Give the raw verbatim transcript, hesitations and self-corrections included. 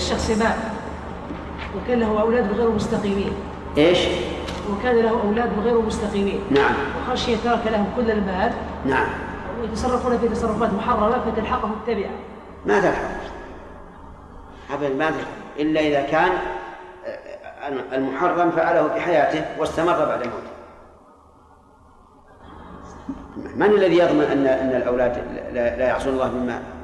الشخص مات وكان له أولاد غير مستقيمين. إيش؟ وكان له أولاد غير مستقيمين. نعم. وخشية ترك لهم كل المال. نعم. ويتصرفون في تصرفات محرمة فتلحقهم التبعة. ما تلحق أبدا، ما تلحق إلا إذا كان المحرم فعله في حياته واستمر بعد موته. من الذي يضمن أن أن الأولاد لا يعصون الله بما